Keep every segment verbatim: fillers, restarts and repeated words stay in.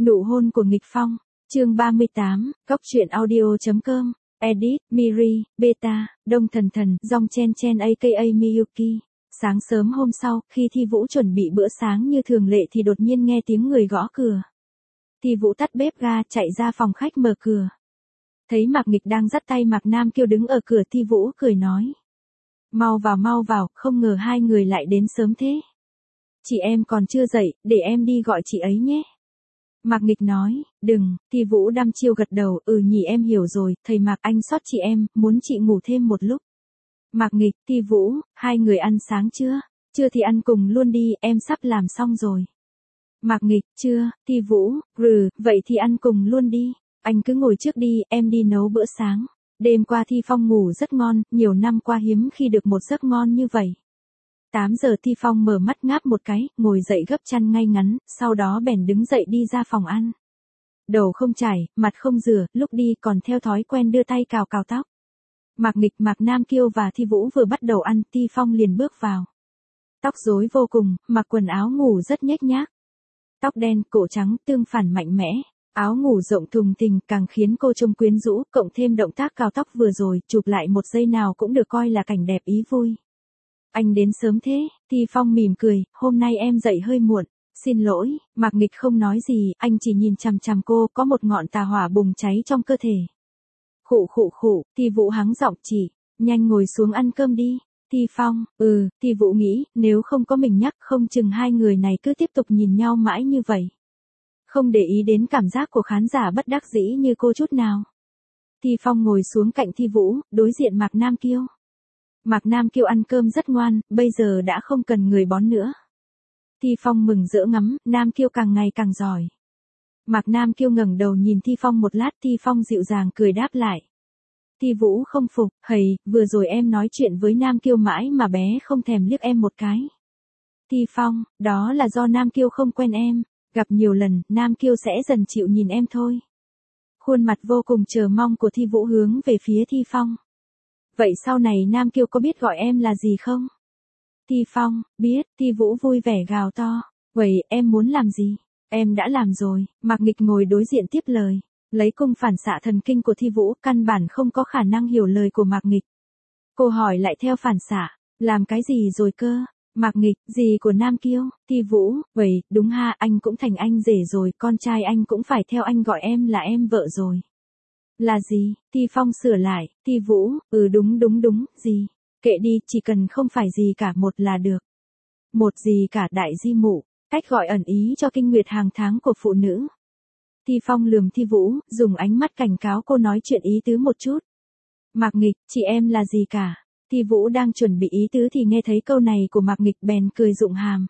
Nụ hôn của nghịch phong, chương ba mươi tám, Cóc truyện audio.com, edit, Miri, Beta, Đông Thần Thần, Dong Chen Chen aka Miyuki. Sáng sớm hôm sau, khi Thi Vũ chuẩn bị bữa sáng như thường lệ thì đột nhiên nghe tiếng người gõ cửa. Thi Vũ tắt bếp ga, chạy ra phòng khách mở cửa. Thấy Mạc Nghịch đang dắt tay Mạc Nam Kiêu đứng ở cửa, Thi Vũ cười nói: "Mau vào mau vào, không ngờ hai người lại đến sớm thế. Chị em còn chưa dậy, để em đi gọi chị ấy nhé." Mạc Nghịch nói: "Đừng." Thi Vũ đăm chiêu gật đầu: "Ừ nhỉ, em hiểu rồi, thầy Mạc anh sót chị em, muốn chị ngủ thêm một lúc." Mạc Nghịch, Thi Vũ, hai người ăn sáng chưa? Chưa thì ăn cùng luôn đi, em sắp làm xong rồi. Mạc Nghịch, chưa. Thi Vũ, rừ, vậy thì ăn cùng luôn đi. Anh cứ ngồi trước đi, em đi nấu bữa sáng. Đêm qua Thi Phong ngủ rất ngon, nhiều năm qua hiếm khi được một giấc ngon như vậy. tám giờ Thi Phong mở mắt ngáp một cái, ngồi dậy gấp chăn ngay ngắn, sau đó bèn đứng dậy đi ra phòng ăn. Đầu không chải, mặt không rửa, lúc đi còn theo thói quen đưa tay cào cào tóc. Mạc Nghịch, Mạc Nam Kiêu và Thi Vũ vừa bắt đầu ăn, Thi Phong liền bước vào. Tóc rối vô cùng, mặc quần áo ngủ rất nhếch nhác. Tóc đen, cổ trắng, tương phản mạnh mẽ. Áo ngủ rộng thùng thình càng khiến cô trông quyến rũ, cộng thêm động tác cào tóc vừa rồi, chụp lại một giây nào cũng được coi là cảnh đẹp ý vui. Anh đến sớm thế, Thi Phong mỉm cười, hôm nay em dậy hơi muộn. Xin lỗi, Mạc Nghịch không nói gì, anh chỉ nhìn chằm chằm cô, có một ngọn tà hỏa bùng cháy trong cơ thể. Khụ khụ khụ, Thi Vũ hắng giọng chỉ, nhanh ngồi xuống ăn cơm đi. Thi Phong, ừ, Thi Vũ nghĩ, nếu không có mình nhắc không chừng hai người này cứ tiếp tục nhìn nhau mãi như vậy. Không để ý đến cảm giác của khán giả bất đắc dĩ như cô chút nào. Thi Phong ngồi xuống cạnh Thi Vũ, đối diện Mạc Nam Kiêu. Mạc Nam Kiêu ăn cơm rất ngoan, bây giờ đã không cần người bón nữa. Thi Phong mừng rỡ ngắm, Nam Kiêu càng ngày càng giỏi. Mạc Nam Kiêu ngẩng đầu nhìn Thi Phong một lát, Thi Phong dịu dàng cười đáp lại. Thi Vũ không phục, hầy, vừa rồi em nói chuyện với Nam Kiêu mãi mà bé không thèm liếc em một cái. Thi Phong, đó là do Nam Kiêu không quen em, gặp nhiều lần, Nam Kiêu sẽ dần chịu nhìn em thôi. Khuôn mặt vô cùng chờ mong của Thi Vũ hướng về phía Thi Phong. Vậy sau này Nam Kiêu có biết gọi em là gì không? Thi Phong, biết. Thi Vũ vui vẻ gào to. Vậy, em muốn làm gì? Em đã làm rồi. Mạc Nghịch ngồi đối diện tiếp lời. Lấy cung phản xạ thần kinh của Thi Vũ, căn bản không có khả năng hiểu lời của Mạc Nghịch. Cô hỏi lại theo phản xạ. Làm cái gì rồi cơ? Mạc Nghịch, gì của Nam Kiêu? Thi Vũ, vậy, đúng ha, anh cũng thành anh rể rồi, con trai anh cũng phải theo anh gọi em là em vợ rồi. Là gì? Thi Phong sửa lại. Thi Vũ, ừ đúng đúng đúng, gì? Kệ đi, chỉ cần không phải gì cả một là được. Một gì cả đại di mụ, cách gọi ẩn ý cho kinh nguyệt hàng tháng của phụ nữ. Thi Phong lườm Thi Vũ, dùng ánh mắt cảnh cáo cô nói chuyện ý tứ một chút. Mạc Nghịch, chị em là gì cả? Thi Vũ đang chuẩn bị ý tứ thì nghe thấy câu này của Mạc Nghịch bèn cười rụng hàm.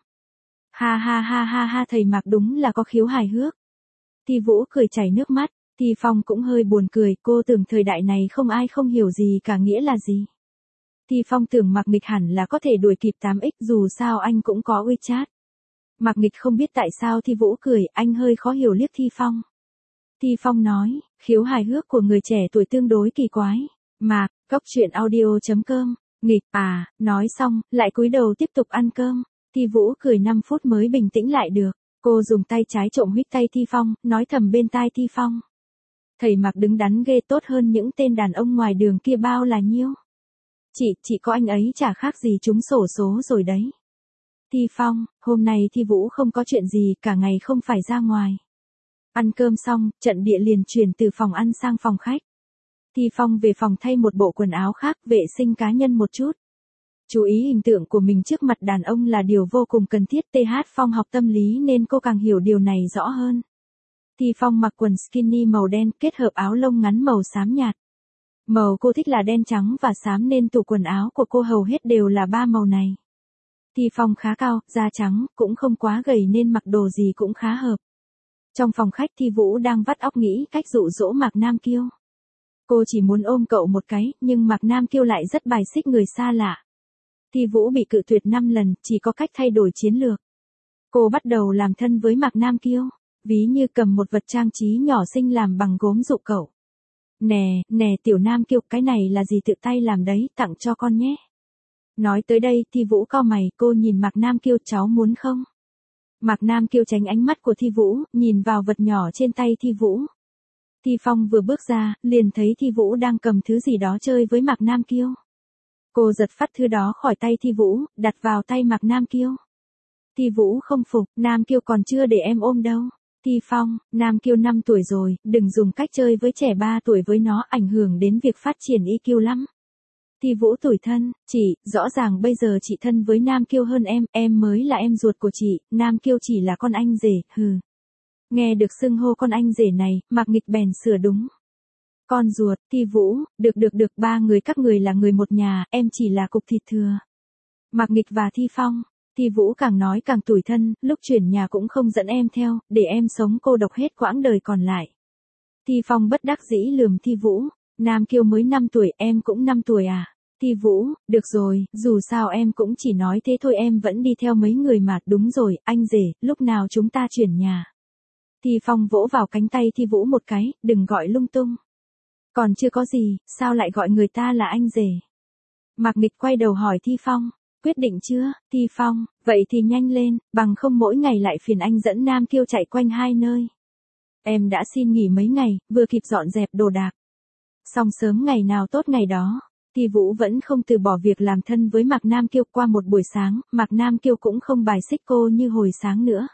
Ha ha ha ha ha, thầy Mạc đúng là có khiếu hài hước. Thi Vũ cười chảy nước mắt. Thi Phong cũng hơi buồn cười, cô tưởng thời đại này không ai không hiểu gì cả nghĩa là gì. Thi Phong tưởng Mạc Nghịch hẳn là có thể đuổi kịp tám x, dù sao anh cũng có WeChat. Mạc Nghịch không biết tại sao Thi Vũ cười, anh hơi khó hiểu liếc Thi Phong. Thi Phong nói, khiếu hài hước của người trẻ tuổi tương đối kỳ quái. Mạc, Cóc truyện audio.com, Nghịch, à, nói xong, lại cúi đầu tiếp tục ăn cơm. Thi Vũ cười năm phút mới bình tĩnh lại được. Cô dùng tay trái trộm huých tay Thi Phong, nói thầm bên tai Thi Phong. Thầy Mạc đứng đắn ghê, tốt hơn những tên đàn ông ngoài đường kia bao là nhiêu. Chị, chị có anh ấy chả khác gì trúng xổ số rồi đấy. Thi Phong, hôm nay Thi Vũ không có chuyện gì, cả ngày không phải ra ngoài. Ăn cơm xong, trận địa liền chuyển từ phòng ăn sang phòng khách. Thi Phong về phòng thay một bộ quần áo khác, vệ sinh cá nhân một chút. Chú ý hình tượng của mình trước mặt đàn ông là điều vô cùng cần thiết. tê hát Phong học tâm lý nên cô càng hiểu điều này rõ hơn. Thi Phong mặc quần skinny màu đen kết hợp áo lông ngắn màu xám nhạt. Màu cô thích là đen trắng và xám nên tủ quần áo của cô hầu hết đều là ba màu này. Thi Phong khá cao, da trắng, cũng không quá gầy nên mặc đồ gì cũng khá hợp. Trong phòng khách Thi Vũ đang vắt óc nghĩ cách dụ dỗ Mạc Nam Kiêu. Cô chỉ muốn ôm cậu một cái, nhưng Mạc Nam Kiêu lại rất bài xích người xa lạ. Thi Vũ bị cự tuyệt năm lần, chỉ có cách thay đổi chiến lược. Cô bắt đầu làm thân với Mạc Nam Kiêu, ví như cầm một vật trang trí nhỏ xinh làm bằng gốm dụ cậu. Nè, nè tiểu Nam Kiêu, cái này là gì tự tay làm đấy, tặng cho con nhé. Nói tới đây, Thi Vũ cau mày, cô nhìn Mạc Nam Kiêu, cháu muốn không? Mạc Nam Kiêu tránh ánh mắt của Thi Vũ, nhìn vào vật nhỏ trên tay Thi Vũ. Thi Phong vừa bước ra, liền thấy Thi Vũ đang cầm thứ gì đó chơi với Mạc Nam Kiêu. Cô giật phắt thứ đó khỏi tay Thi Vũ, đặt vào tay Mạc Nam Kiêu. Thi Vũ không phục, Nam Kiêu còn chưa để em ôm đâu. Thi Phong, Nam Kiêu năm tuổi rồi, đừng dùng cách chơi với trẻ ba tuổi với nó, ảnh hưởng đến việc phát triển i kiu lắm. Thi Vũ tủi thân, chị, rõ ràng bây giờ chị thân với Nam Kiêu hơn em, em mới là em ruột của chị, Nam Kiêu chỉ là con anh rể, hừ. Nghe được xưng hô con anh rể này, Mạc Nghịch bèn sửa đúng. Con ruột, Thi Vũ, được được được, ba người các người là người một nhà, em chỉ là cục thịt thừa. Mạc Nghịch và Thi Phong, Thi Vũ càng nói càng tủi thân, lúc chuyển nhà cũng không dẫn em theo, để em sống cô độc hết quãng đời còn lại. Thi Phong bất đắc dĩ lườm Thi Vũ, Nam Kiêu mới năm tuổi, em cũng năm tuổi à? Thi Vũ, được rồi, dù sao em cũng chỉ nói thế thôi, em vẫn đi theo mấy người mà, đúng rồi, anh rể, lúc nào chúng ta chuyển nhà? Thi Phong vỗ vào cánh tay Thi Vũ một cái, đừng gọi lung tung. Còn chưa có gì, sao lại gọi người ta là anh rể? Mạc Nghịch quay đầu hỏi Thi Phong, quyết định chưa? Thi Phong, vậy thì nhanh lên, bằng không mỗi ngày lại phiền anh dẫn Nam Kiêu chạy quanh hai nơi. Em đã xin nghỉ mấy ngày, vừa kịp dọn dẹp đồ đạc. Xong sớm ngày nào tốt ngày đó. Thi Vũ vẫn không từ bỏ việc làm thân với Mạc Nam Kiêu. Qua một buổi sáng, Mạc Nam Kiêu cũng không bài xích cô như hồi sáng nữa.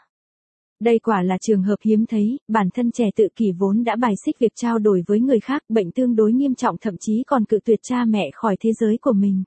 Đây quả là trường hợp hiếm thấy, bản thân trẻ tự kỷ vốn đã bài xích việc trao đổi với người khác, bệnh tương đối nghiêm trọng, thậm chí còn cự tuyệt cha mẹ khỏi thế giới của mình.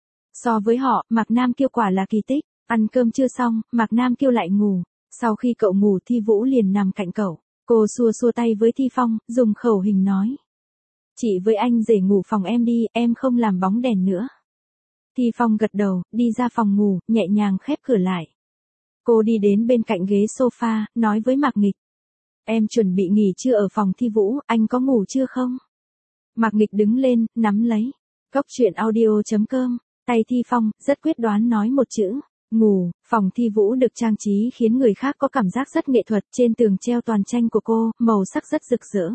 So với họ, Mạc Nam Kiêu quả là kỳ tích. Ăn cơm chưa xong, Mạc Nam Kiêu lại ngủ. Sau khi cậu ngủ, Thi Vũ liền nằm cạnh cậu. Cô xua xua tay với Thi Phong, dùng khẩu hình nói. Chị với anh rể ngủ phòng em đi, em không làm bóng đèn nữa. Thi Phong gật đầu, đi ra phòng ngủ, nhẹ nhàng khép cửa lại. Cô đi đến bên cạnh ghế sofa, nói với Mạc Nghịch. Em chuẩn bị nghỉ trưa ở phòng Thi Vũ, anh có ngủ chưa không? Mạc Nghịch đứng lên, nắm lấy. Cốc truyện audio chấm com, tay Thi Phong, rất quyết đoán nói một chữ. Ngủ. Phòng Thi Vũ được trang trí khiến người khác có cảm giác rất nghệ thuật, trên tường treo toàn tranh của cô, màu sắc rất rực rỡ.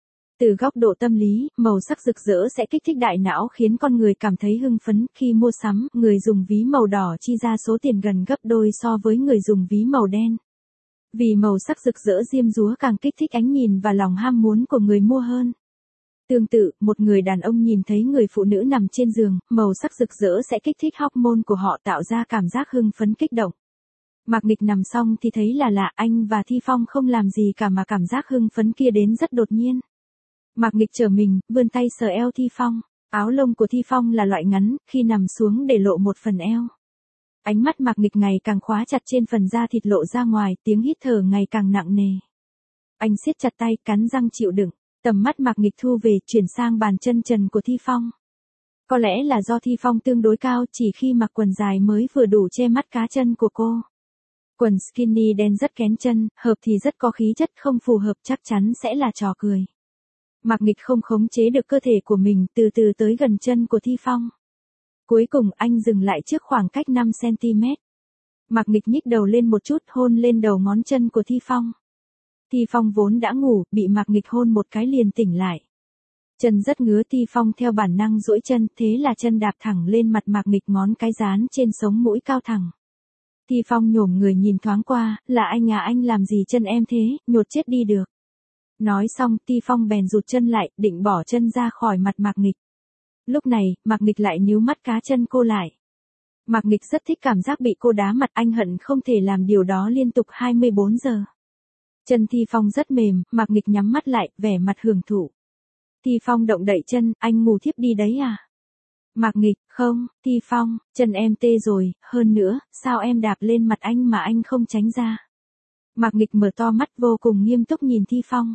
Từ góc độ tâm lý, màu sắc rực rỡ sẽ kích thích đại não khiến con người cảm thấy hưng phấn. Khi mua sắm, người dùng ví màu đỏ chi ra số tiền gần gấp đôi so với người dùng ví màu đen. Vì màu sắc rực rỡ diêm dúa càng kích thích ánh nhìn và lòng ham muốn của người mua hơn. Tương tự, một người đàn ông nhìn thấy người phụ nữ nằm trên giường, màu sắc rực rỡ sẽ kích thích hormone của họ, tạo ra cảm giác hưng phấn kích động. Mạc Nghịch nằm xong thì thấy là lạ, anh và Thi Phong không làm gì cả mà cảm giác hưng phấn kia đến rất đột nhiên. Mạc Nghịch trở mình, vươn tay sờ eo Thi Phong. Áo lông của Thi Phong là loại ngắn, khi nằm xuống để lộ một phần eo. Ánh mắt Mạc Nghịch ngày càng khóa chặt trên phần da thịt lộ ra ngoài, tiếng hít thở ngày càng nặng nề. Anh siết chặt tay, cắn răng chịu đựng. Tầm mắt Mạc Nghịch thu về, chuyển sang bàn chân trần của Thi Phong. Có lẽ là do Thi Phong tương đối cao, chỉ khi mặc quần dài mới vừa đủ che mắt cá chân của cô. Quần skinny đen rất kén chân, hợp thì rất có khí chất, không phù hợp chắc chắn sẽ là trò cười. Mạc Nghịch không khống chế được cơ thể của mình, từ từ tới gần chân của Thi Phong. Cuối cùng anh dừng lại trước khoảng cách năm xăng-ti-mét. Mạc Nghịch nhích đầu lên một chút, hôn lên đầu ngón chân của Thi Phong. Thi Phong vốn đã ngủ, bị Mạc Nghịch hôn một cái liền tỉnh lại. Chân rất ngứa, Thi Phong theo bản năng duỗi chân, thế là chân đạp thẳng lên mặt Mạc Nghịch, ngón cái dán trên sống mũi cao thẳng. Thi Phong nhổm người nhìn thoáng qua, là anh à, anh làm gì chân em thế, nhột chết đi được. Nói xong, Thi Phong bèn rụt chân lại, định bỏ chân ra khỏi mặt Mạc Nghịch. Lúc này, Mạc Nghịch lại níu mắt cá chân cô lại. Mạc Nghịch rất thích cảm giác bị cô đá mặt, anh hận không thể làm điều đó liên tục hai mươi bốn giờ. Chân Thi Phong rất mềm, Mạc Nghịch nhắm mắt lại, vẻ mặt hưởng thụ. Thi Phong động đậy chân, anh ngủ thiếp đi đấy à? Mạc Nghịch, không, Thi Phong, chân em tê rồi, hơn nữa, sao em đạp lên mặt anh mà anh không tránh ra? Mạc Nghịch mở to mắt vô cùng nghiêm túc nhìn Thi Phong.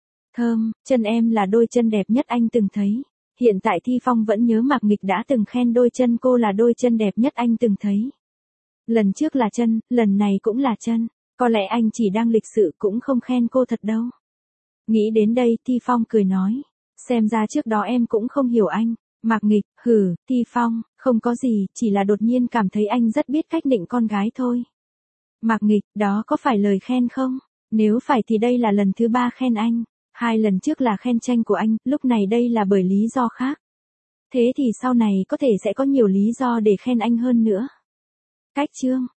Thơm, chân em là đôi chân đẹp nhất anh từng thấy. Hiện tại Thi Phong vẫn nhớ Mạc Nghịch đã từng khen đôi chân cô là đôi chân đẹp nhất anh từng thấy. Lần trước là chân, lần này cũng là chân. Có lẽ anh chỉ đang lịch sự, cũng không khen cô thật đâu. Nghĩ đến đây, Thi Phong cười nói. Xem ra trước đó em cũng không hiểu anh. Mạc Nghịch, hừ, Thi Phong, không có gì, chỉ là đột nhiên cảm thấy anh rất biết cách nịnh con gái thôi. Mạc Nghịch, đó có phải lời khen không? Nếu phải thì đây là lần thứ ba khen anh. Hai lần trước là khen tranh của anh, lúc này đây là bởi lý do khác. Thế thì sau này có thể sẽ có nhiều lý do để khen anh hơn nữa. Cách chương